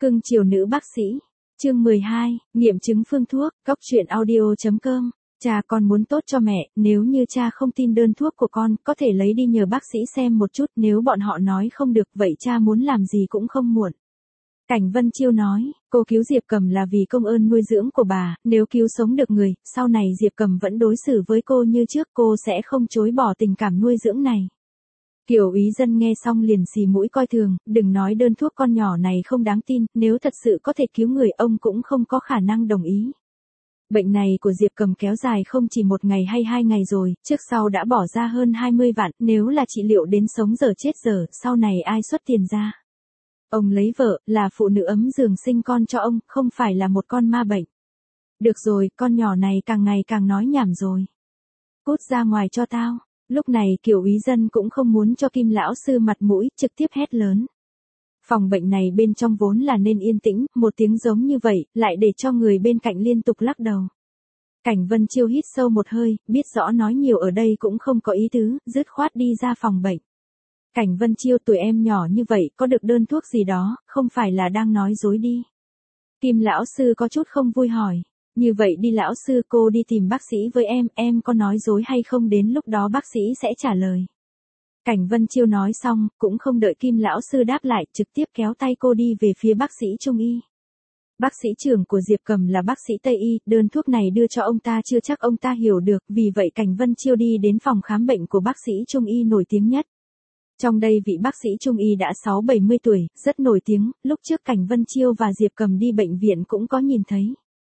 Cưng chiều nữ bác sĩ. Chương 12, nghiệm chứng phương thuốc, góc truyện audio.com. Cha con muốn tốt cho mẹ, nếu như cha không tin đơn thuốc của con, có thể lấy đi nhờ bác sĩ xem một chút, nếu bọn họ nói không được, vậy cha muốn làm gì cũng không muộn. Cảnh Vân Chiêu nói, cô cứu Diệp Cầm là vì công ơn nuôi dưỡng của bà, nếu cứu sống được người, sau này Diệp Cầm vẫn đối xử với cô như trước, cô sẽ không chối bỏ tình cảm nuôi dưỡng này. Kiều Ý Dân nghe xong liền xì mũi coi thường, đừng nói đơn thuốc con nhỏ này không đáng tin, nếu thật sự có thể cứu người ông cũng không có khả năng đồng ý. Bệnh này của Diệp Cầm kéo dài không chỉ 1 ngày hay 2 ngày rồi, trước sau đã bỏ ra hơn 20 vạn, nếu là trị liệu đến sống giờ chết giờ, sau này ai xuất tiền ra. Ông lấy vợ, là phụ nữ ấm giường sinh con cho ông, không phải là một con ma bệnh. Được rồi, con nhỏ này càng ngày càng nói nhảm rồi. Cút ra ngoài cho tao. Lúc này Kiều Ý Dân cũng không muốn cho Kim lão sư mặt mũi, trực tiếp hét lớn. Phòng bệnh này bên trong vốn là nên yên tĩnh, một tiếng giống như vậy, lại để cho người bên cạnh liên tục lắc đầu. Cảnh Vân Chiêu hít sâu một hơi, biết rõ nói nhiều ở đây cũng không có ý tứ, dứt khoát đi ra phòng bệnh. Cảnh Vân Chiêu, tuổi em nhỏ như vậy, có được đơn thuốc gì đó, không phải là đang nói dối đi. Kim lão sư có chút không vui hỏi. Như vậy đi lão sư, cô đi tìm bác sĩ với em có nói dối hay không, đến lúc đó bác sĩ sẽ trả lời. Cảnh Vân Chiêu nói xong, cũng không đợi Kim lão sư đáp lại, trực tiếp kéo tay cô đi về phía bác sĩ Trung y. Bác sĩ trưởng của Diệp Cầm là bác sĩ Tây y, đơn thuốc này đưa cho ông ta chưa chắc ông ta hiểu được, vì vậy Cảnh Vân Chiêu đi đến phòng khám bệnh của bác sĩ Trung y nổi tiếng nhất. Trong đây vị bác sĩ Trung y đã 60-70 tuổi, rất nổi tiếng, lúc trước Cảnh Vân Chiêu và Diệp Cầm đi bệnh viện cũng có nhìn thấy.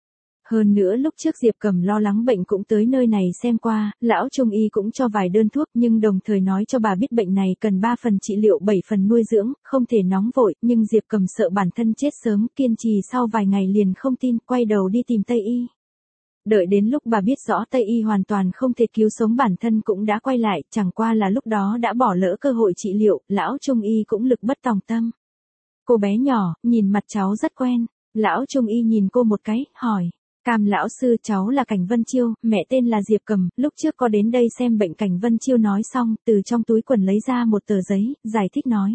Hơn nữa lúc trước Diệp Cầm lo lắng bệnh cũng tới nơi này xem qua, lão Trung y cũng cho vài đơn thuốc nhưng đồng thời nói cho bà biết bệnh này cần 3 phần trị liệu 7 phần nuôi dưỡng, không thể nóng vội, nhưng Diệp Cầm sợ bản thân chết sớm, kiên trì sau vài ngày liền không tin, quay đầu đi tìm Tây y. Đợi đến lúc bà biết rõ Tây y hoàn toàn không thể cứu sống bản thân cũng đã quay lại, chẳng qua là lúc đó đã bỏ lỡ cơ hội trị liệu, lão Trung y cũng lực bất tòng tâm. Cô bé nhỏ, nhìn mặt cháu rất quen, lão Trung y nhìn cô một cái, hỏi. Cam lão sư, cháu là Cảnh Vân Chiêu, mẹ tên là Diệp Cầm, lúc trước có đến đây xem bệnh. Cảnh Vân Chiêu nói xong, từ trong túi quần lấy ra một tờ giấy, giải thích nói.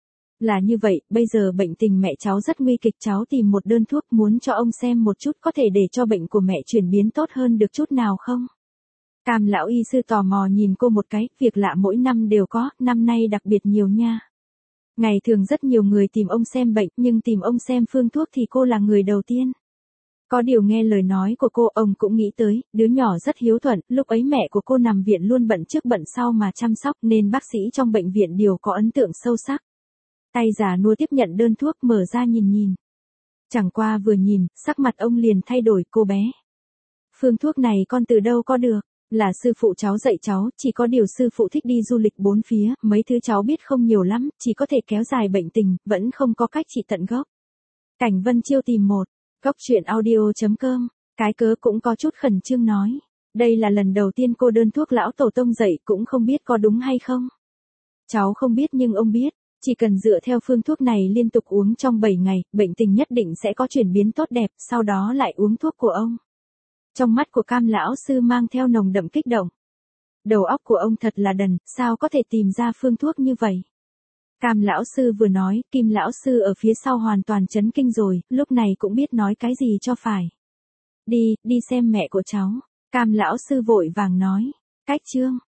Là như vậy, bây giờ bệnh tình mẹ cháu rất nguy kịch, cháu tìm một đơn thuốc muốn cho ông xem một chút có thể để cho bệnh của mẹ chuyển biến tốt hơn được chút nào không? Cam lão y sư tò mò nhìn cô một cái, việc lạ mỗi năm đều có, năm nay đặc biệt nhiều nha. Ngày thường rất nhiều người tìm ông xem bệnh, nhưng tìm ông xem phương thuốc thì cô là người đầu tiên. Có điều nghe lời nói của cô, ông cũng nghĩ tới, đứa nhỏ rất hiếu thuận, lúc ấy mẹ của cô nằm viện luôn bận trước bận sau mà chăm sóc nên bác sĩ trong bệnh viện đều có ấn tượng sâu sắc. Tay già nua tiếp nhận đơn thuốc mở ra nhìn. Chẳng qua vừa nhìn, sắc mặt ông liền thay đổi, cô bé. Phương thuốc này con từ đâu có được, là sư phụ cháu dạy cháu, chỉ có điều sư phụ thích đi du lịch bốn phía, mấy thứ cháu biết không nhiều lắm, chỉ có thể kéo dài bệnh tình, vẫn không có cách trị tận gốc. Cảnh Vân Chiêu tìm một. Góc truyện audio.com, cái cớ cũng có chút khẩn trương nói. Đây là lần đầu tiên cô đơn thuốc lão tổ tông dạy, cũng không biết có đúng hay không. Cháu không biết nhưng ông biết, chỉ cần dựa theo phương thuốc này liên tục uống trong 7 ngày, bệnh tình nhất định sẽ có chuyển biến tốt đẹp, sau đó lại uống thuốc của ông. Trong mắt của Cam lão sư mang theo nồng đậm kích động. Đầu óc của ông thật là đần, sao có thể tìm ra phương thuốc như vậy? Cam lão sư vừa nói, Kim lão sư ở phía sau hoàn toàn chấn kinh rồi, lúc này cũng biết nói cái gì cho phải. Đi xem mẹ của cháu. Cam lão sư vội vàng nói. Cách chương.